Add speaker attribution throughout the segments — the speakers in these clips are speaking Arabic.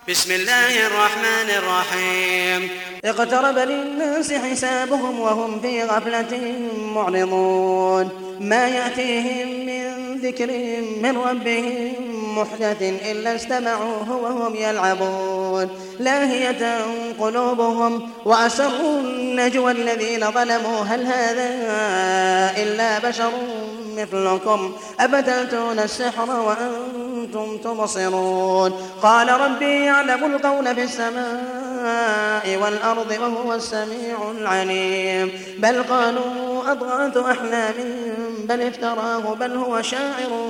Speaker 1: بسم الله الرحمن الرحيم.
Speaker 2: اقترب للناس حسابهم وهم في غفلة معرضون ما يأتيهم من ذكر من ربهم محدث إلا استمعوه وهم يلعبون لاهية قلوبهم وأسروا النجوى الذين ظلموا هل هذا إلا بشر مثلكم أفتأتون السحر وأنتم تبصرون قال ربي يعلم القول في السماء والأرض وهو السميع العليم بل قالوا أضغاث أحلام بل افتراه بل هو شاعر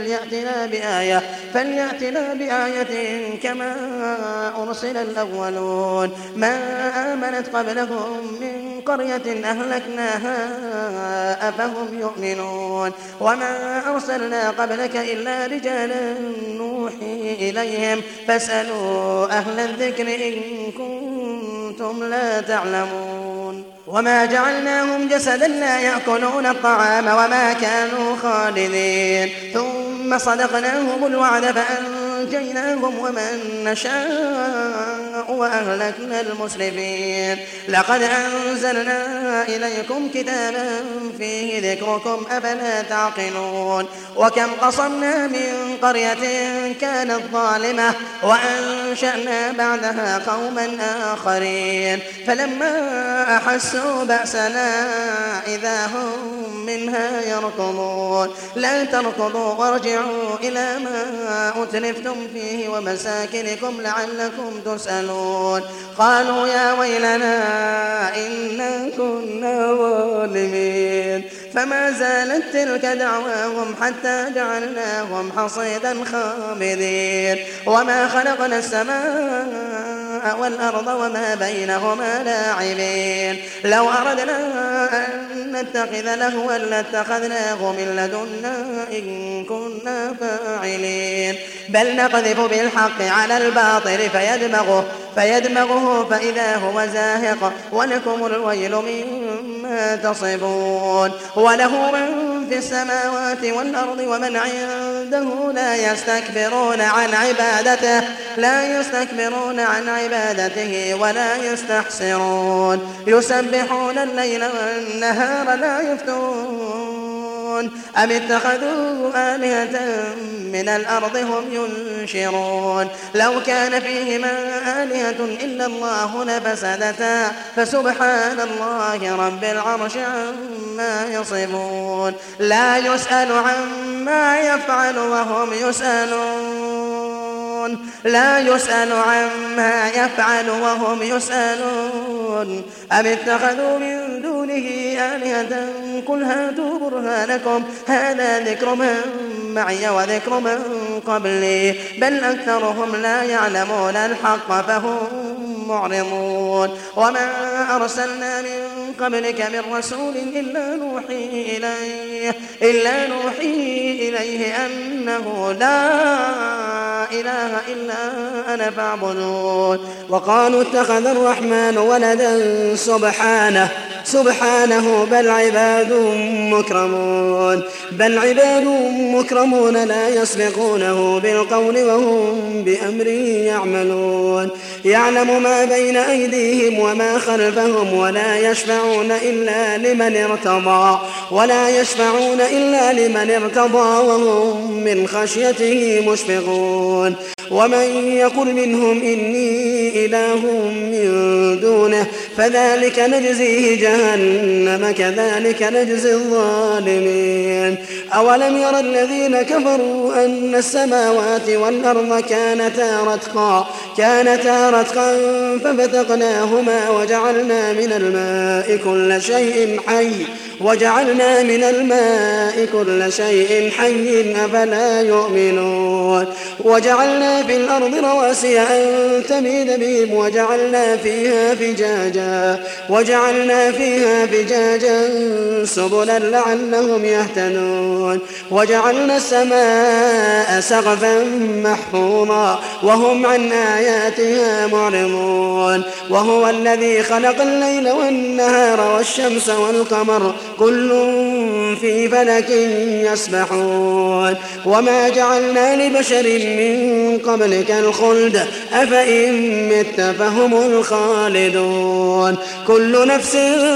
Speaker 2: فليأتنا بآية كما أرسل الأولون ما آمنت قبلهم من قرية أهلكناها أفهم يؤمنون وما أرسلنا قبلك إلا رجالا نوحي إليهم فاسألوا أهل الذكر إن كنتم لا تعلمون وما جعلناهم جسدا لا يأكلون الطعام وما كانوا خالدين ثم صدقناهم الوعد فأنجيناهم ومن نشاء وأهلكنا المسرفين لقد أنزلنا إليكم كتابا فيه ذكركم أفلا تعقلون وكم قصمنا من قرية كانت ظالمة وأنشأنا بعدها قوما آخرين فلما أحسوا بأسنا إذا هم منها يركضون لا تركضوا وارجعوا إلى ما أتلفتم فيه ومساكنكم لعلكم تسألون قالوا يا ويلنا إنا كنا ظالمين فما زالت تلك دعواهم حتى جعلناهم حصيدا خامدين وما خلقنا السماء والأرض وما بينهما لاعبين لو أردنا أن نتخذ لهوا لاتخذناه من لدنا إن كنا فاعلين بل نقذف بالحق على الباطل فيدمغه فإذا هو زاهق ولكم الويل مما تصفون وله من في السماوات والأرض ومن عنده لا يستكبرون عن عبادته ولا يستحسرون يسبحون الليل والنهار لا يفترون أم اتخذوا آلهة من الأرض هم ينشرون لو كان فيهما آلهة إلا الله لفسدتا فسبحان الله رب العرش عما يصفون لا يسأل عما يفعل وهم يسألون أم اتخذوا من دونه آلهة قل هاتوا برهانكم هذا ذكر من معي وذكر من قبلي بل أكثرهم لا يعلمون الحق فهم معرضون وما أرسلنا من قبلك من رسول إلا نوحي إليه أنه لا إله إلا أنا فاعبدون وقالوا اتخذ الرحمن ولدا سبحانه بل عباد مكرمون لا يسبقونه بالقول وهم بأمره يعملون يعلم ما بين أيديهم وما خلفهم ولا يشفعون إلا لمن ارتضى وهم من خشيته مشفقون ومن يقل منهم إني إله من دونه فذلك نجزيه جهنم كذلك نجزي الظالمين أولم ير الذين كفروا أن السماوات والأرض كانتا رتقا ففتقناهما وجعلنا من الماء كل شيء حي أفلا يؤمنون وجعلنا في الأرض رواسي أن تميد بهم وجعلنا فيها فجاجا سبلا لعلهم يهتدون وجعلنا السماء سقفا محفوظا وهم عن آياتها معرضون وهو الذي خلق الليل والنهار والشمس والقمر كل في فلك يسبحون وما جعلنا لبشر من قبلك الخلد أفإن مت فهم الخالدون كل نفس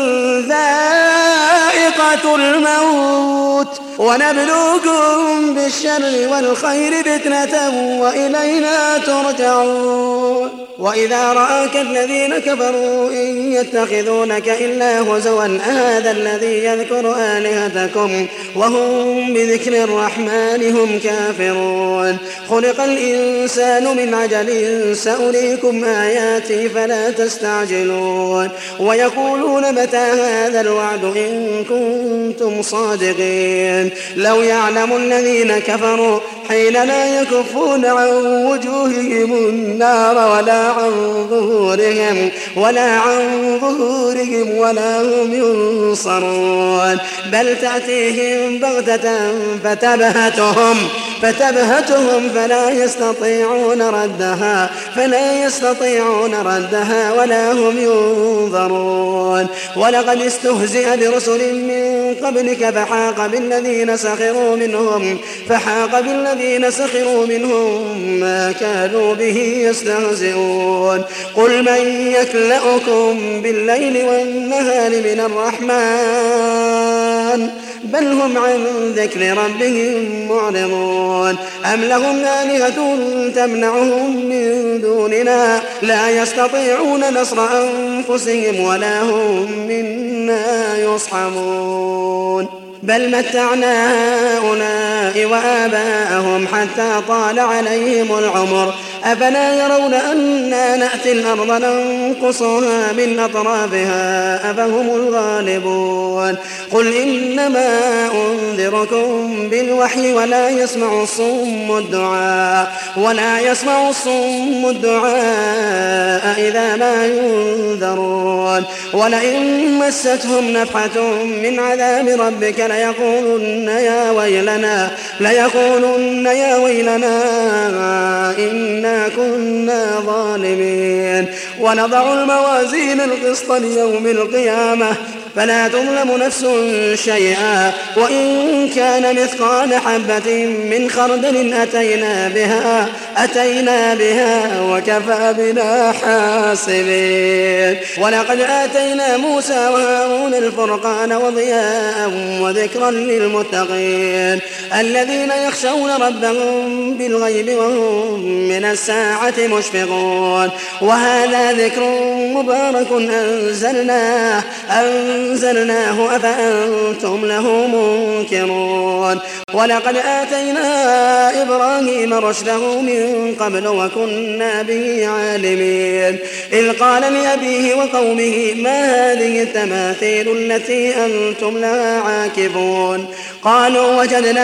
Speaker 2: ذائقة الموت ونبلوكم بالشر والخير فتنة وإلينا ترجعون وإذا رآك الذين كفروا إن يتخذونك إلا هزوا أهذا الذي يذكر آلهتكم وهم بذكر الرحمن هم كافرون خلق الإنسان من عجل سأريكم آياتي فلا تستعجلون ويقولون متى هذا الوعد إن كنتم صادقين لو يعلم الذين كفروا حين لا يكفون عن وجوههم النار ولا عن ظهورهم ولا هم ينصرون بل تأتيهم بغتة فتبهتهم فلا يستطيعون ردها ولا هم ينظرون ولقد استهزئ برسل من قبلك فحاق بالذين سخروا منهم ما كانوا به يستهزئون قل من يكلؤكم بالليل والنهار من الرحمن بل هم عن ذكر ربهم معرضون أم لهم آلهة تمنعهم من دوننا لا يستطيعون نصر أنفسهم ولا هم منا يصحبون بل متعنا هؤلاء وآباءهم حتى طال عليهم العمر أفلا يرون أنا نأتي الأرض ننقصها من أطرافها أفهم الغالبون قل إنما أنذركم بالوحي ولا يسمع الصم الدعاء إذا ما ينذرون ولئن مستهم نفحة من عذاب ربك ليقولن يا ويلنا إنا كنا ظالمين ونضع الموازين القسط ليوم القيامة فلا تظلم نفس شيئا وإن كان مثقال حبة من خردل أتينا بها وكفى بنا حاسبين ولقد آتينا موسى وهارون الفرقان وضياء وذكرا للمتقين الذين يخشون ربهم بالغيب وهم من الساعة مشفقون وهذا ذكر مبارك أنزلناه أفأنتم له منكرون ولقد آتينا إبراهيم رشده من قبل وكنا به عالمين إذ قال لأبيه وقومه ما هذه التماثيل التي أنتم لها عاكفون قالوا وجدنا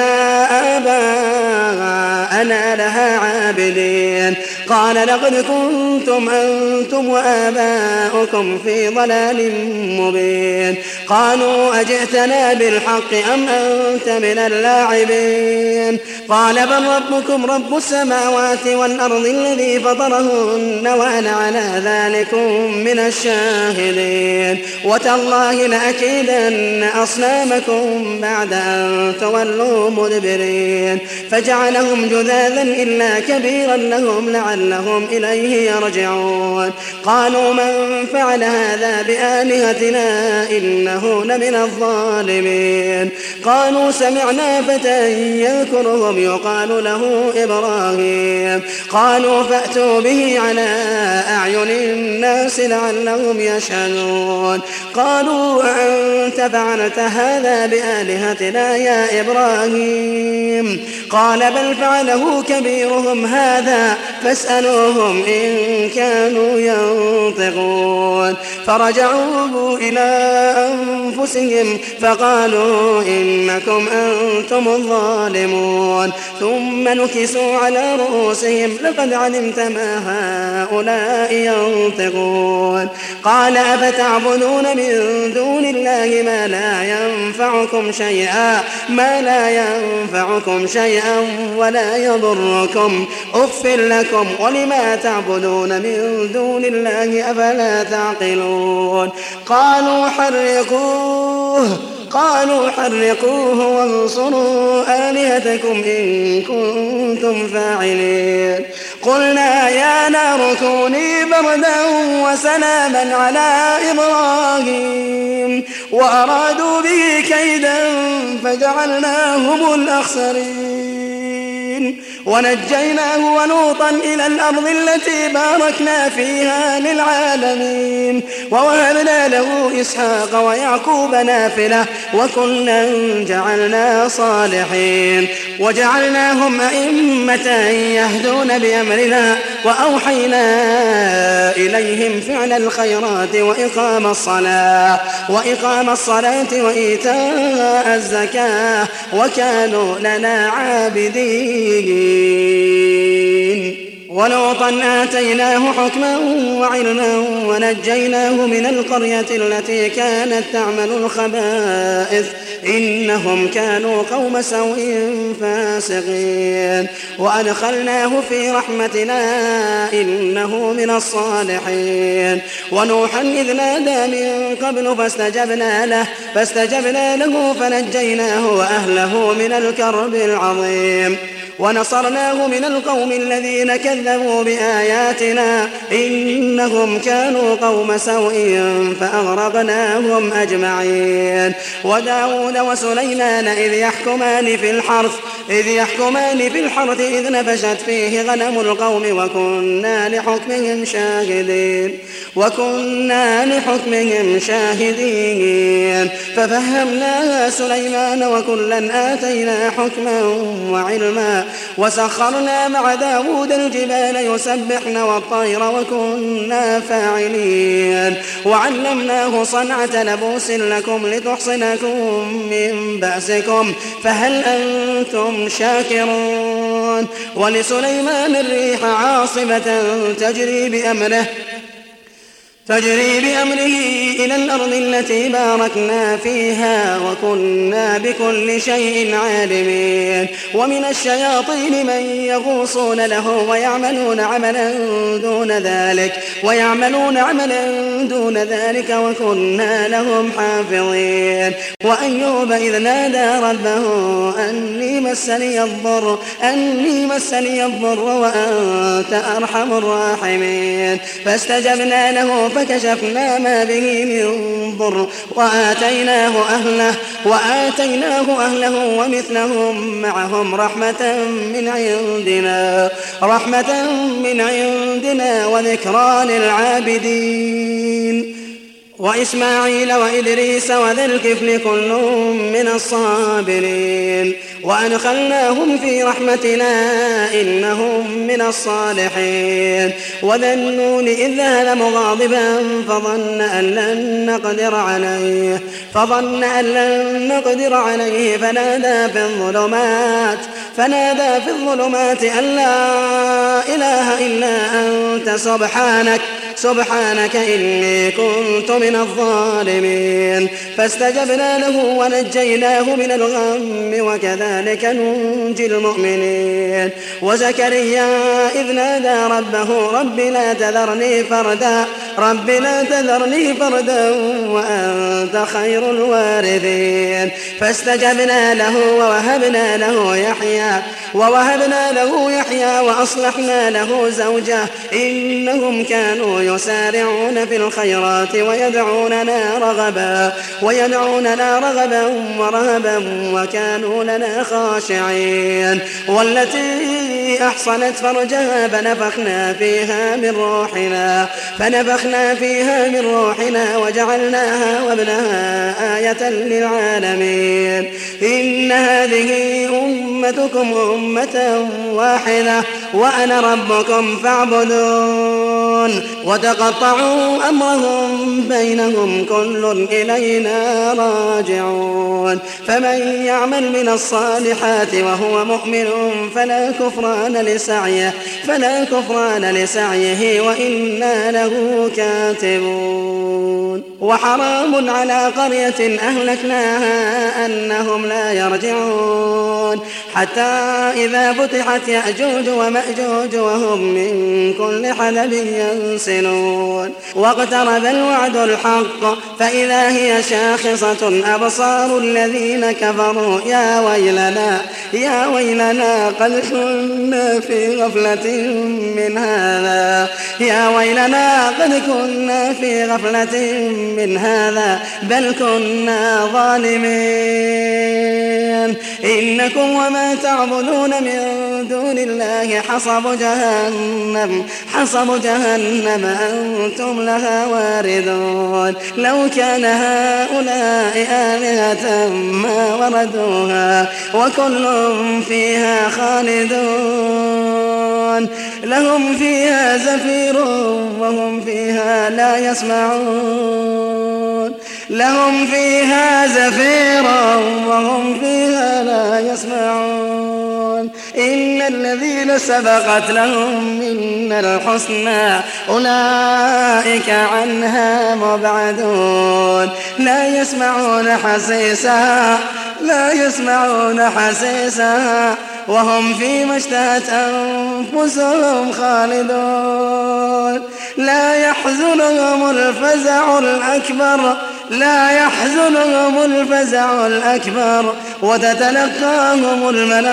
Speaker 2: آباءنا لها عابدين قال لقد كنتم أنتم وآباؤكم في ضلال مبين قالوا أجئتنا بالحق أم أنت من اللاعبين قال بل ربكم رب السماوات والأرض الذي فطرهن وأنا على ذلكم من الشاهدين وتالله لأكيدن أصنامكم بعد أن تولوا مدبرين فجعلهم جذاذا إلا كبيرا لهم لعلهم إليه يرجعون قالوا من فعل هذا بآلهتنا إنه لمن الظالمين قالوا سمعنا فتى يذكرهم يقال له إبراهيم قالوا فأتوا به على أعين الناس لعلهم يشهدون قالوا أنت فعلت هذا بآلهتنا يا إبراهيم قال بل فعله كبيرهم هذا فاسألوهم إن كانوا ينطقون فرجعوا إلى أنفسهم فقالوا إنكم أنتم الظالمون ثم نكسوا على رؤوسهم لقد علمت ما هؤلاء ينطقون قال أفتعبدون من دون الله ما لا ينفعكم شيئا ولا يضركم أف لكم ولما تعبدون من دون الله أفلا تعقلون قالوا قالوا حرقوه وانصروا آلهتكم إن كنتم فاعلين قلنا يا نار كوني بردا وسلاما على إبراهيم وأرادوا به كيدا فجعلناهم الأخسرين ونجيناه ولوطا إلى الأرض التي باركنا فيها للعالمين ووهبنا له إسحاق ويعقوب نافلة وكلا جعلنا صالحين وجعلناهم أئمة يهدون بأمرنا وأوحينا إليهم فعل الخيرات وإقام الصلاة وإيتاء الزكاة وكانوا لنا عابدين ولوطا آتيناه حكما وعلما ونجيناه من القرية التي كانت تعمل الخبائث إنهم كانوا قوم سوء فاسقين وأدخلناه في رحمتنا إنه من الصالحين ونوحا إذ نادى من قبل فاستجبنا له فنجيناه وأهله من الكرب العظيم ونصرناه من القوم الذين كذبوا بآياتنا إنهم كانوا قوم سوء فأغرقناهم أجمعين وداود وسليمان إذ يحكمان في الحرث إذ نفشت فيه غنم القوم وكنا لحكمهم شاهدين ففهمناها سليمان وكلا آتينا حكما وعلما وسخرنا مع داود الجبال يسبحن والطير وكنا فاعلين وعلمناه صنعة لبوس لكم لتحصنكم من بأسكم فهل أنتم شاكرون ولسليمان الريح عاصفة تجري بأمره إلى الأرض التي باركنا فيها وكنا بكل شيء عالمين ومن الشياطين من يغوصون له ويعملون عملا دون ذلك وكنا لهم حافظين وأيوب إذ نادى ربه أني مسني الضر وأنت أرحم الراحمين فاستجبنا له فكشفنا ما به من ضر وآتيناه أهله ومثلهم معهم رحمة من عندنا وذكرى للعابدين وإسماعيل وإدريس وذا الكفل كل من الصابرين وأدخلناهم في رحمتنا إنهم من الصالحين وذا النون إذ ذهب مغاضبا فظن أن لن نقدر عليه فنادى في الظلمات أن لا إله إلا أنت سبحانك إني كنت من الظالمين فاستجبنا له ونجيناه من الغم وكذلك ننجي المؤمنين وزكريا إذ نادى ربه رب لا تذرني فردا وأنت خير الوارثين فاستجبنا له ووهبنا له يحيى وأصلحنا له زوجه إنهم كانوا يسارعون في الخيرات ويدعوننا رغبا ورهبا وكانوا لنا خاشعين والتي أحصنت فرجها فنفخنا فيها من روحنا وجعلناها وابنها آية للعالمين إن هذه أمتكم أمة واحدة وأنا ربكم فاعبدون وتقطعوا أمرهم بينهم كل إلينا راجعون فمن يعمل من الصالحات وهو مؤمن فلا كفران لسعيه وإنا له كاتبون وحرام على قرية أهلكناها أنهم لا يرجعون حتى إذا فتحت يأجوج ومأجوج وهم من كل كل حدب ينسلون واقترب الوعد الحق فإذا هي شاخصة أبصار الذين كفروا يا ويلنا قد كنا في غفلة من هذا من هذا بل كنا ظالمين إنكم وما تعبدون من دون الله حصب جهنم أنتم لها واردون لو كان هؤلاء آلهة ما وردوها وكل فيها خالدون لهم فيها زفير وهم فيها لا يسمعون إن الذين سبقت لهم منا الحسنى أولئك عنها مبعدون لا يسمعون حسيسها وهم فيما اشتهت أنفسهم خالدون لا يحزنهم الفزع الأكبر وتتلقاهم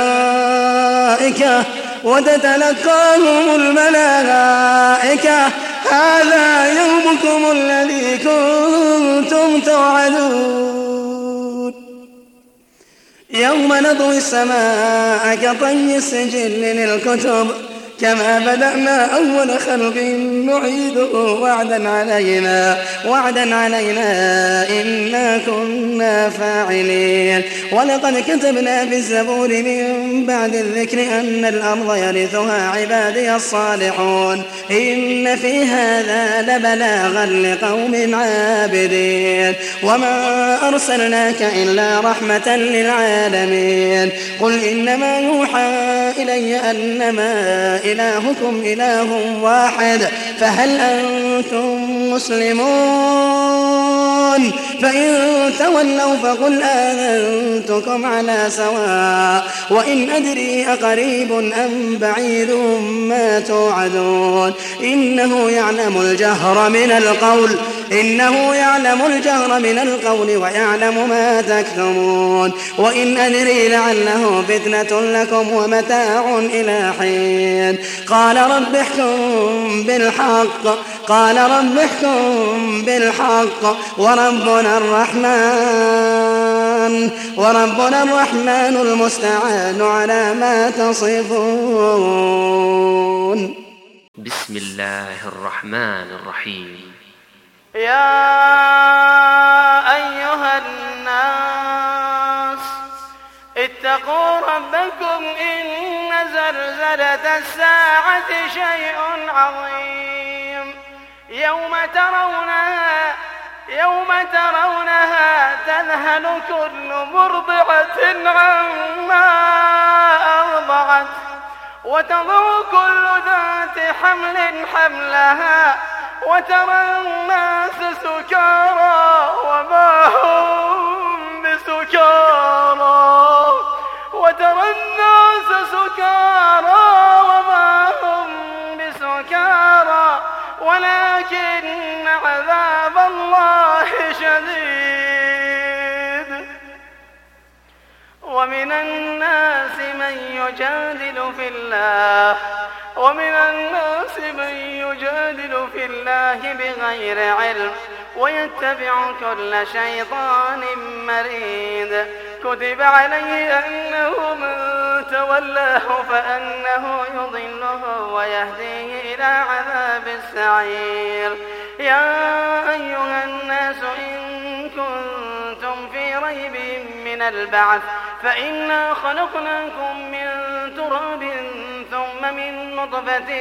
Speaker 2: الملائكة هذا يومكم الذي كنتم توعدون يوم نطوي السماء كطي السجل للكتب كما بدأنا أول خلق نعيده وعدا علينا إنا كنا فاعلين ولقد كتبنا في الزبور من بعد الذكر أن الأرض يرثها عبادي الصالحون إن في هذا لبلاغا لقوم عابدين وما أرسلناك إلا رحمة للعالمين قل إنما يوحى إلي أنما إلهكم إله واحد فهل أنتم مسلمون فإن تولوا فقل آذنتكم على سواء وإن أدري أقريب أم بعيد ما توعدون إنه يعلم الجهر من القول ويعلم ما تكتمون وإن أدري لعله فتنة لكم ومتاع إلى حين قال رب احكم بالحق وربنا الرحمن المستعان على ما تصفون.
Speaker 3: بسم الله الرحمن الرحيم.
Speaker 4: يا أيها الناس اتقوا ربكم إن زلزلة الساعة شيء عظيم يوم ترونها تذهل كل مرضعة عما أرضعت وتضع كل ذات حمل حملها وترى الناس سكارى وما هم بسكارى ولكن عذاب الله شديد. ومن الناس من يجادل في الله بغير علم ويتبع كل شيطان مريد كتب عليه أنه من تولاه فأنه يضله ويهديه إلى عذاب السعير. يا أيها الناس إن كنتم في ريب من البعث فإنا خلقناكم من تراب ثم من نطفة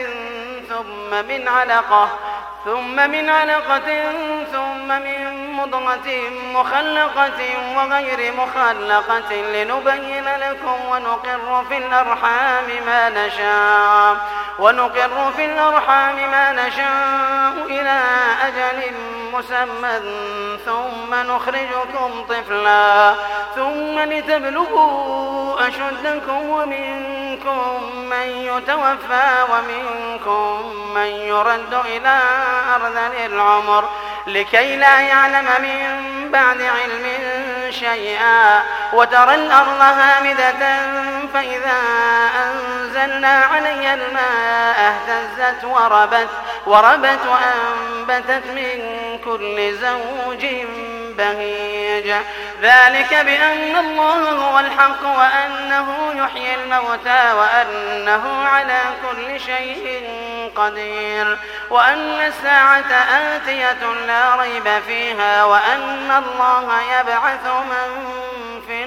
Speaker 4: ثم من علقة ثم من مضغة مخلقة وغير مخلقة لنبين لكم ونقر في الأرحام ونقر في الأرحام ما نشاء إلى أجل مسمى ثم نخرجكم طفلا ثم لتبلغوا أشدكم ومنكم من يتوفى ومنكم من يرد إلى أرذل العمر لكي لا يعلم من بعد علم شيئا وترى الأرض هامدة فإذا أنزلنا عليها الماء اهتزت وربت وأنبتت من كل زوج بهيج ذلك بأن الله هو الحق وأنه يحيي الموتى وأنه على كل شيء قدير وأن الساعة آتية لا ريب فيها وأن الله يبعث من في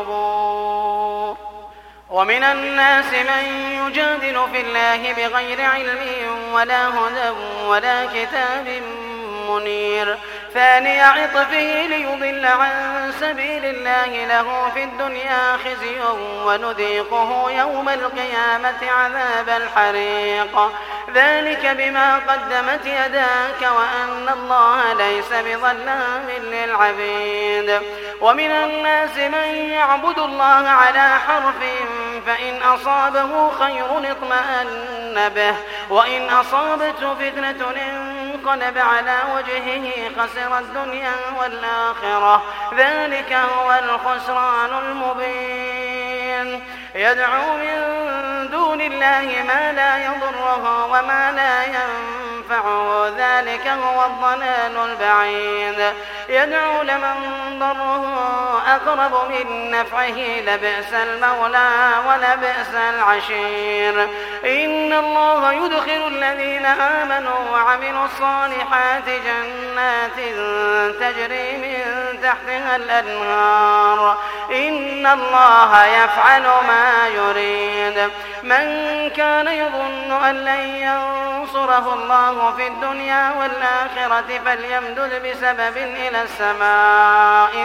Speaker 4: القبور ومن الناس من يجادل في الله بغير علم ولا هدى ولا كتاب منير ثاني عطفه ليضل عن سبيل الله له في الدنيا خزي ونذيقه يوم القيامة عذاب الحريق ذلك بما قدمت يداك وأن الله ليس بظلام للعبيد ومن الناس من يعبد الله على حرف فإن أصابه خير اطمأن به وإن أصابته فتنة انقلب على وجهه خسر الدنيا والآخرة ذلك هو الخسران المبين يدعو من دون الله ما لا يضره وما لا ينفعه ذلك هو الضلال البعيد يدعو لمن ضره أقرب من نفعه لبئس المولى ولبئس العشير إن الله يدخل الذين آمنوا وعملوا الصالحات جنات تجري من تحتها الأنهار إن الله يفعل ما يريد من كان يظن أن لن ينصره الله في الدنيا والآخرة فليمدد بسبب إلى السماء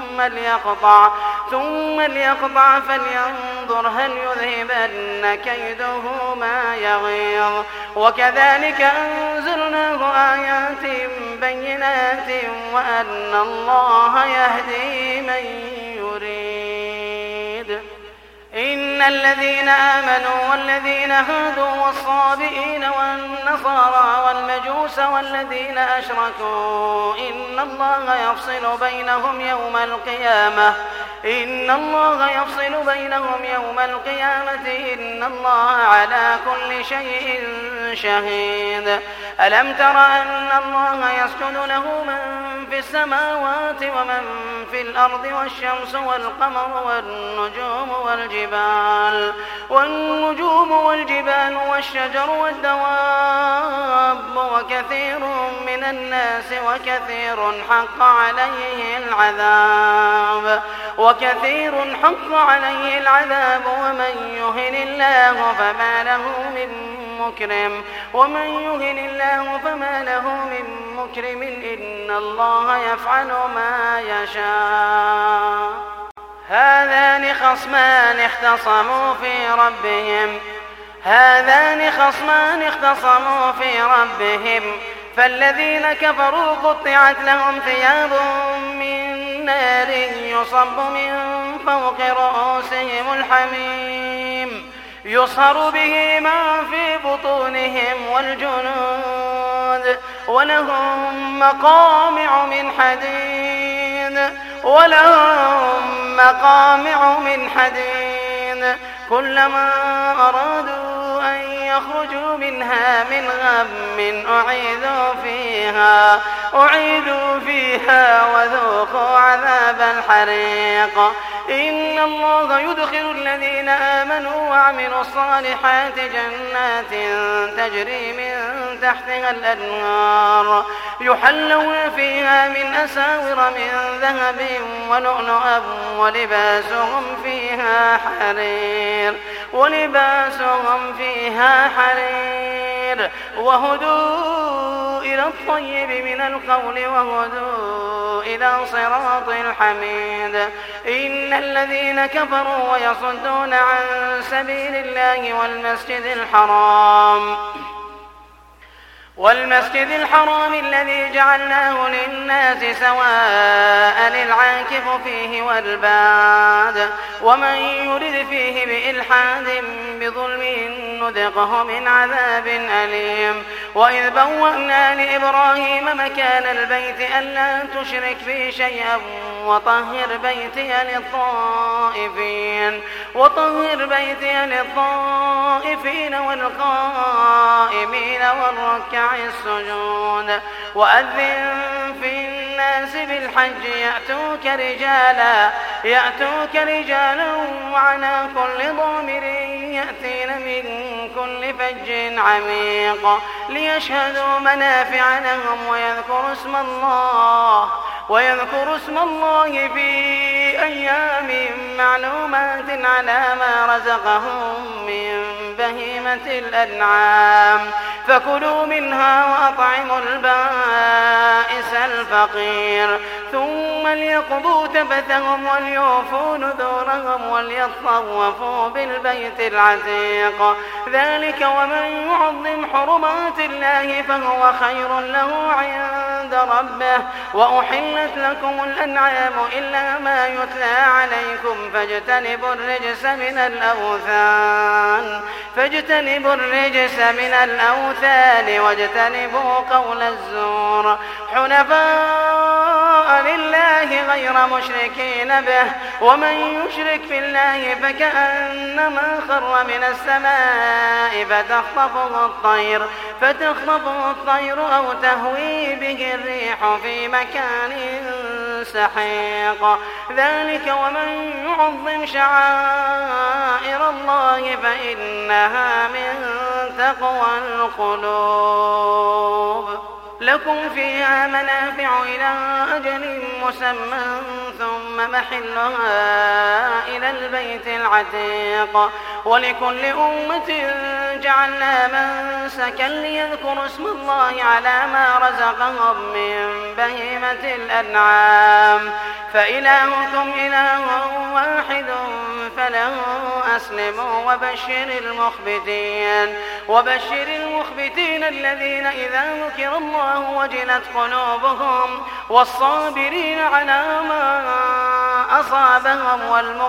Speaker 4: ثم ليقطع فلينظر هل يذهبن كيده ما يغيظ وكذلك أنزلناه آيات بينات وأن الله يهدي من يريد إن الذين آمنوا والذين هادوا والصابئين والنصارى والمجوس والذين أشركوا إن الله يفصل بينهم يوم القيامة إن الله على كل شيء شهيد ألم تر أن الله يسجد له من في السماوات ومن في الأرض والشمس والقمر والنجوم والجبال والشجر والدواب وكثير من الناس وكثير حق عليه العذاب ومن يهن الله فما له من مكرم إن الله يفعل ما يشاء هذان خصمان اختصموا في ربهم فالذين كفروا قطعت لهم ثياب من نار يصب من فوق رؤوسهم الحميم يصهر به ما في بطونهم والجنود ولهم مقامع من حديد كلما أرادوا أن يخرجوا منها من غم أعيدوا فيها وذوقوا عذاب الحريق إن الله يدخل الذين آمنوا وعملوا الصالحات جنات تجري من تحتها الأنهار يحلون فيها من أساور من ذهب ولؤلؤا ولباسهم فيها حرير وهدوا إلى الطيب من القول وهدوا إلى صراط الحميد. إن الذين كفروا ويصدون عن سبيل الله والمسجد الحرام الذي جعلناه للناس سواء العاكف فيه والباد ومن يرد فيه بإلحاد بظلم نذقه من عذاب أليم. وإذ بوأنا لإبراهيم مكان البيت ألا تشرك بي شيئا وطهر بيتي للطائفين والقائمين والركع السجود. وأذن في الناس بالحج يأتوك رجالا وعلى كل ضامر يأتين من كل فج عميق ليشهدوا منافع لهم ويذكروا اسم الله في أيام معلومات على ما رزقهم من بهيمة الأنعام فكلوا منها وأطعموا البائس الفقير ثم ليقضوا تفثهم وليوفوا نذورهم وليطوفوا بالبيت العتيق. ذلك ومن يعظم حرمات الله فهو خير له عند ربه. وأحلت لكم الأنعام إلا ما يتلى عليكم فاجتنبوا الرجس من الأوثان واجتنبوا قول الزور حنفاء لله غير مشركين به. ومن يشرك بالله فكأنما خر من السماء فتخطفه الطير أو تهوي به الريح في مكان سحيق. ذلك ومن يعظم شعائر الله فإنها من تقوى القلوب. لكم فيها منافع إلى أجل مسمى ثم محلها إلى البيت العتيق. ولكل أمة جعلنا منسكا ليذكروا اسم الله على ما رزقهم من بهيمة الأنعام فإلهكم إله واحد فله أسلموا. وبشر المخبتين الذين إذا ذكر الله وجلت قلوبهم والصابرين على ما أصابهم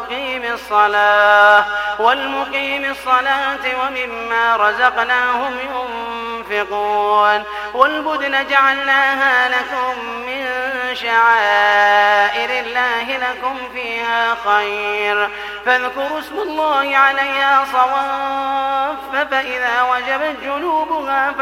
Speaker 4: والمقيم الصلاة ومما رزقناهم ينفقون. والبدن جعلناها لكم من شعائر الله لكم فيها خير فاذكروا اسم الله عليها صواف فإذا وجبت جنوبها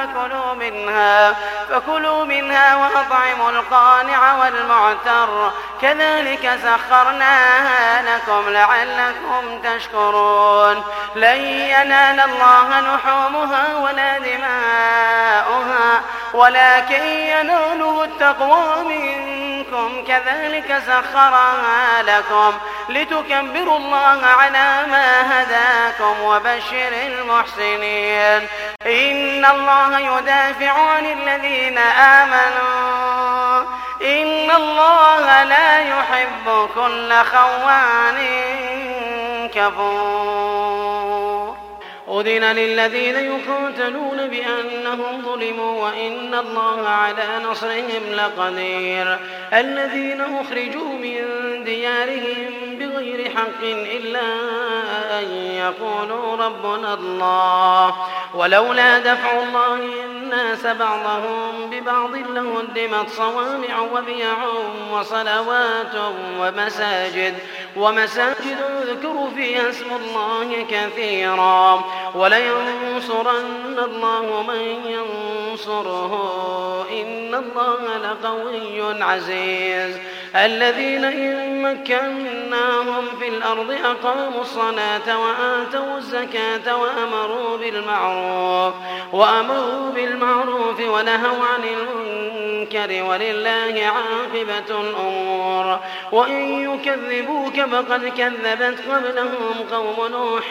Speaker 4: فكلوا منها وأطعموا القانع والمعتر كذلك سخرناها لكم لعلكم تشكرون. لن ينال الله لحومها ولا دماؤها ولكن يناله التقوى منكم كذلك سخرها لكم لتكبروا الله على ما هداكم. وبشر المحسنين. إن الله يدافع عن الذين آمنوا إن الله لا يحب كل خوان كفور. أذن للذين يقاتلون بأنهم ظلموا وإن الله على نصرهم لقدير. الذين أخرجوا من ديارهم بغير حق إلا أن يقولوا ربنا الله ولولا دفع الله الناس بعضهم ببعض لهدمت صوامع وبيع وصلوات ومساجد يذكر فيها اسم الله كثيرا ولينصرن الله من ينصره إن الله لقوي عزيز. الذين إن مكناهم في الأرض أقاموا الصلاة وآتوا الزكاة وأمروا بالمعروف ونهوا عن المنكر ولله عاقبة الأمور. وإن يكذبوك فقد كذبت قبلهم قوم نوح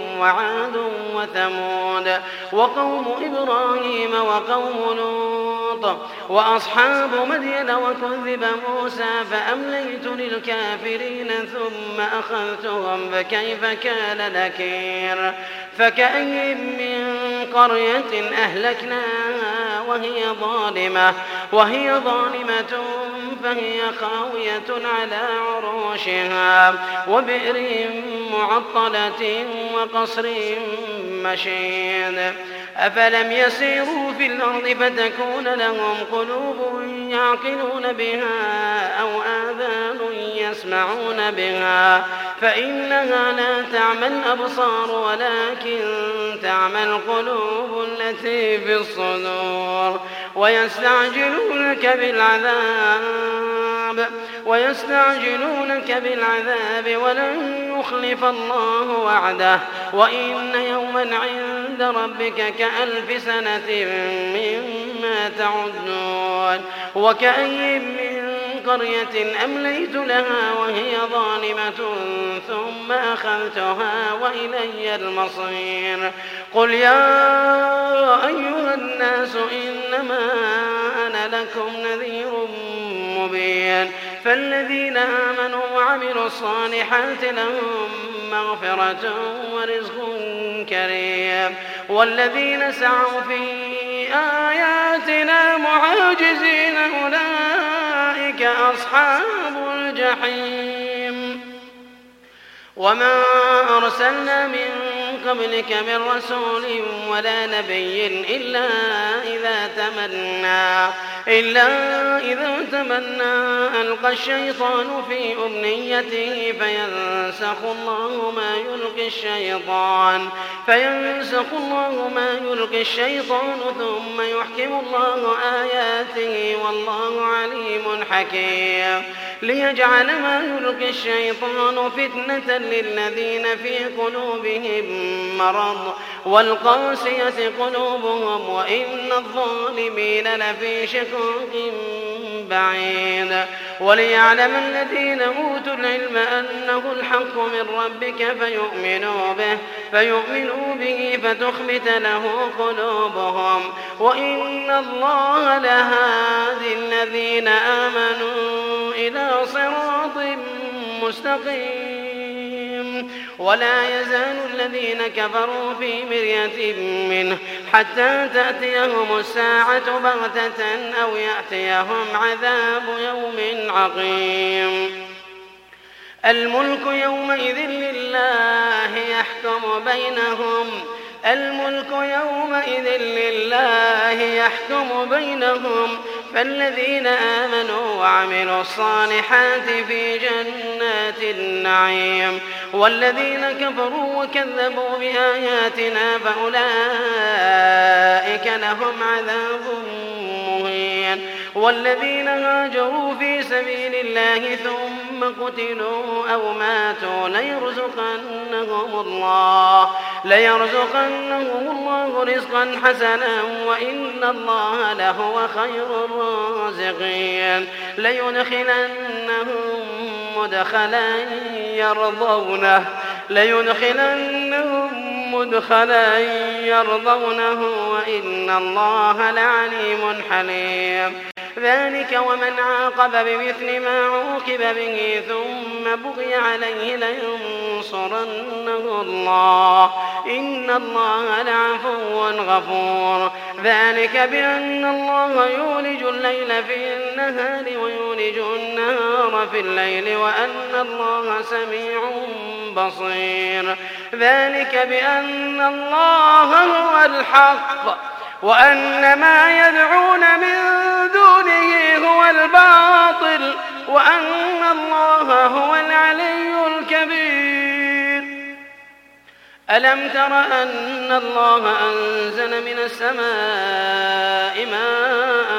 Speaker 4: وعاد وثمود وقوم إبراهيم وقوم لوط لوط وأصحاب مدين وكذب موسى فأمليت للكافرين ثم أخذتهم فكيف كان نكير فكأي من قرية أهلكناها وهي ظالمة فهي خاوية على عروشها وبئر معطلة وقصر مشيد أفلم يسيروا في الأرض فتكون لهم قلوب يعقلون بها أو آذان يسمعون بها فإنها لا تعمى الأبصار ولكن تعمى القلوب التي في الصدور ويستعجلونك بالعذاب ولن يخلف الله وعده وإن يوما عند ربك كألف سنة مما تعدون وكأي من قرية أمليت لها وهي ظالمة ثم أخذتها وإلي المصير قل يا أيها الناس إنما أنا لكم نذير مبين فالذين آمنوا وعملوا الصالحات لهم مغفرة ورزق كريم والذين سعوا في آياتنا معاجزين أولئك أصحاب الجحيم وما أرسلنا من قبلك من رسول ولا نبي إلا إذا تمنى ألقى الشيطان في أمنيته فينسخ الله ما يلقي الشيطان ثم يحكم الله آياته والله عليم حكيم ليجعل ما يلقي الشيطان فتنة للذين في قلوبهم مرض والقاسية قلوبهم وإن الظالمين لفي شقاق بعيد وليعلم الذين أوتوا العلم أنه الحق من ربك فيؤمنوا به فتخبت له قلوبهم وإن الله لهادي الذين آمنوا إلى صراط مستقيم ولا يزال الذين كفروا في مرية منه حتى تأتيهم الساعة بغتة أو يأتيهم عذاب يوم عقيم الملك يومئذ لله يحكم بينهم فالذين آمنوا وعملوا الصالحات في جنات النعيم والذين كفروا وكذبوا بآياتنا فأولئك لهم عذاب مهين والذين هاجروا في سبيل الله ثم قتلوا أو ماتوا ليرزقنهم الله رزقا حسنا وإن الله لهو خير الرازقين ليدخلنهم مدخلا يرضونه وإن الله لعليم حليم ذلك ومن عاقب بمثل ما عوقب به ثم بغي عليه لينصرنه الله إن الله لعفو غفور ذلك بأن الله يولج الليل في النهار ويولج النهار في الليل وأن الله سميع بصير ذلك بأن الله هو الحق وأن ما يدعون من دونه هو الباطل وأن الله هو العلي الكبير ألم تر أن الله أنزل من السماء ماء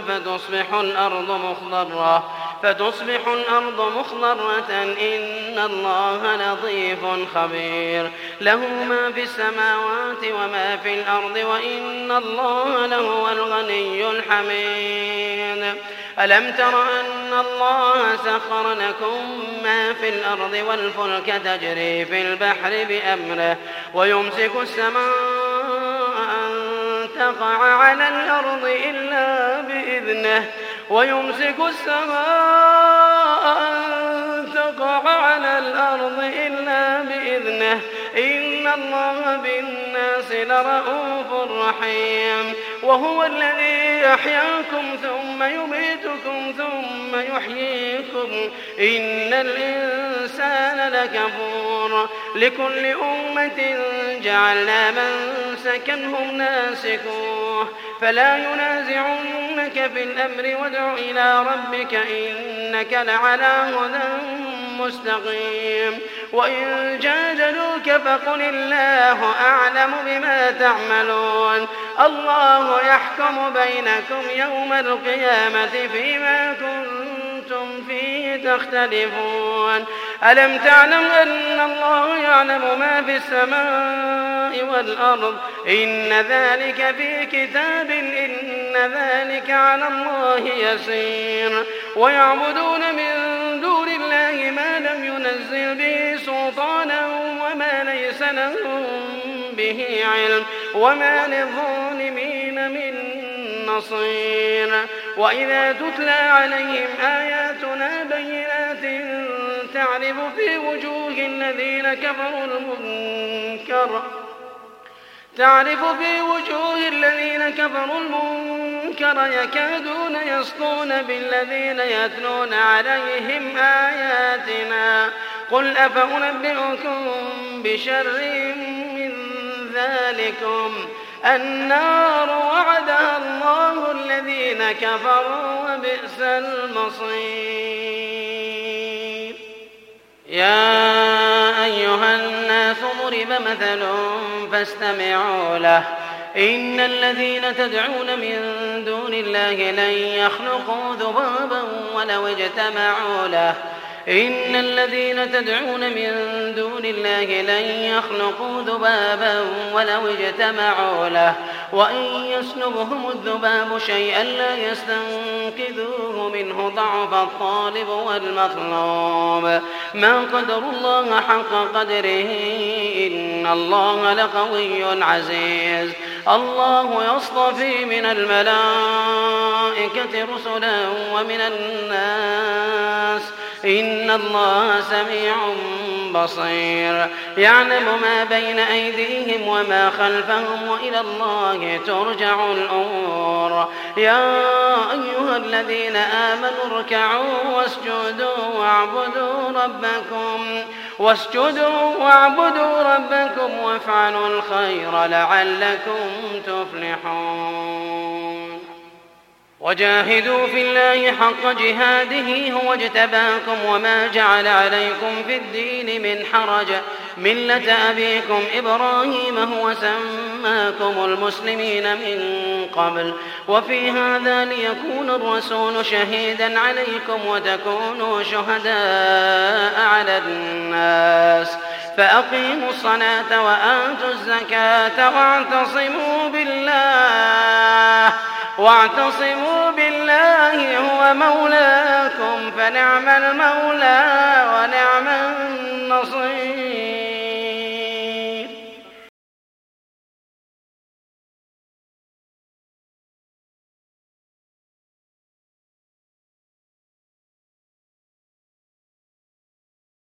Speaker 4: فتصبح الأرض مخضرة إن الله لطيف خبير له ما في السماوات وما في الأرض وإن الله لهو الغني الحميد ألم تر أن الله سخر لكم ما في الأرض والفلك تجري في البحر بأمره ويمسك السماء أن تقع على الأرض إلا بإذنه ويمسك السماء أن تقع على الأرض إلا بإذنه إن الله بالناس لرءوف رحيم وهو الذي يحياكم ثم يميتكم ثم يحييكم إن الإنسان لكفور لكل أمة جعلنا منسكا هم ناسكوه فلا ينازعنك في الأمر وادع إلى ربك إنك لعلى هدى مستقيم وإن جادلوك فقل الله أعلم بما تعملون الله يحكم بينكم يوم القيامة فيما كنتم فيه تختلفون ألم تعلم أن الله يعلم ما في السماء والأرض إن ذلك في كتاب إن ذلك على الله يسير ويعبدون من دون الله ما لم ينزل به سلطانا وما ليس لهم به علم وما للظالمين من نصير وإذا تتلى عليهم آياتنا بينات تعرف في وجوه الذين كفروا المنكر يكادون يسطون بالذين يتلون عليهم آياتنا قل أفأنبئكم بشر من ذلكم النار وعدها الله الذين كفروا وبئس المصير يا أيها الناس ضرب مثل فاستمعوا له إن الذين تدعون من دون الله لن يخلقوا ذبابا ولو اجتمعوا له إن الذين تدعون من دون الله لن يخلقوا ذبابا ولو اجتمعوا له وإن يسلبهم الذباب شيئا لا يستنقذوه منه ضعف الطالب والمطلوب ما قدر الله حق قدره إن الله لقوي عزيز الله يصطفي من الملائكة رسلا ومن الناس إن الله سميع بصير يعلم ما بين أيديهم وما خلفهم وإلى الله ترجع الأمور يا أيها الذين آمنوا اركعوا واسجدوا واعبدوا ربكم وافعلوا الخير لعلكم تفلحون وجاهدوا في الله حق جهاده هو اجتباكم وما جعل عليكم في الدين من حرج ملة أبيكم إبراهيم هو سماكم المسلمين من قبل وفي هذا ليكون الرسول شهيدا عليكم وتكونوا شهداء على الناس فأقيموا الصلاة وآتوا الزكاة واعتصموا بالله هو مولاكم فنعم المولى ونعم النصير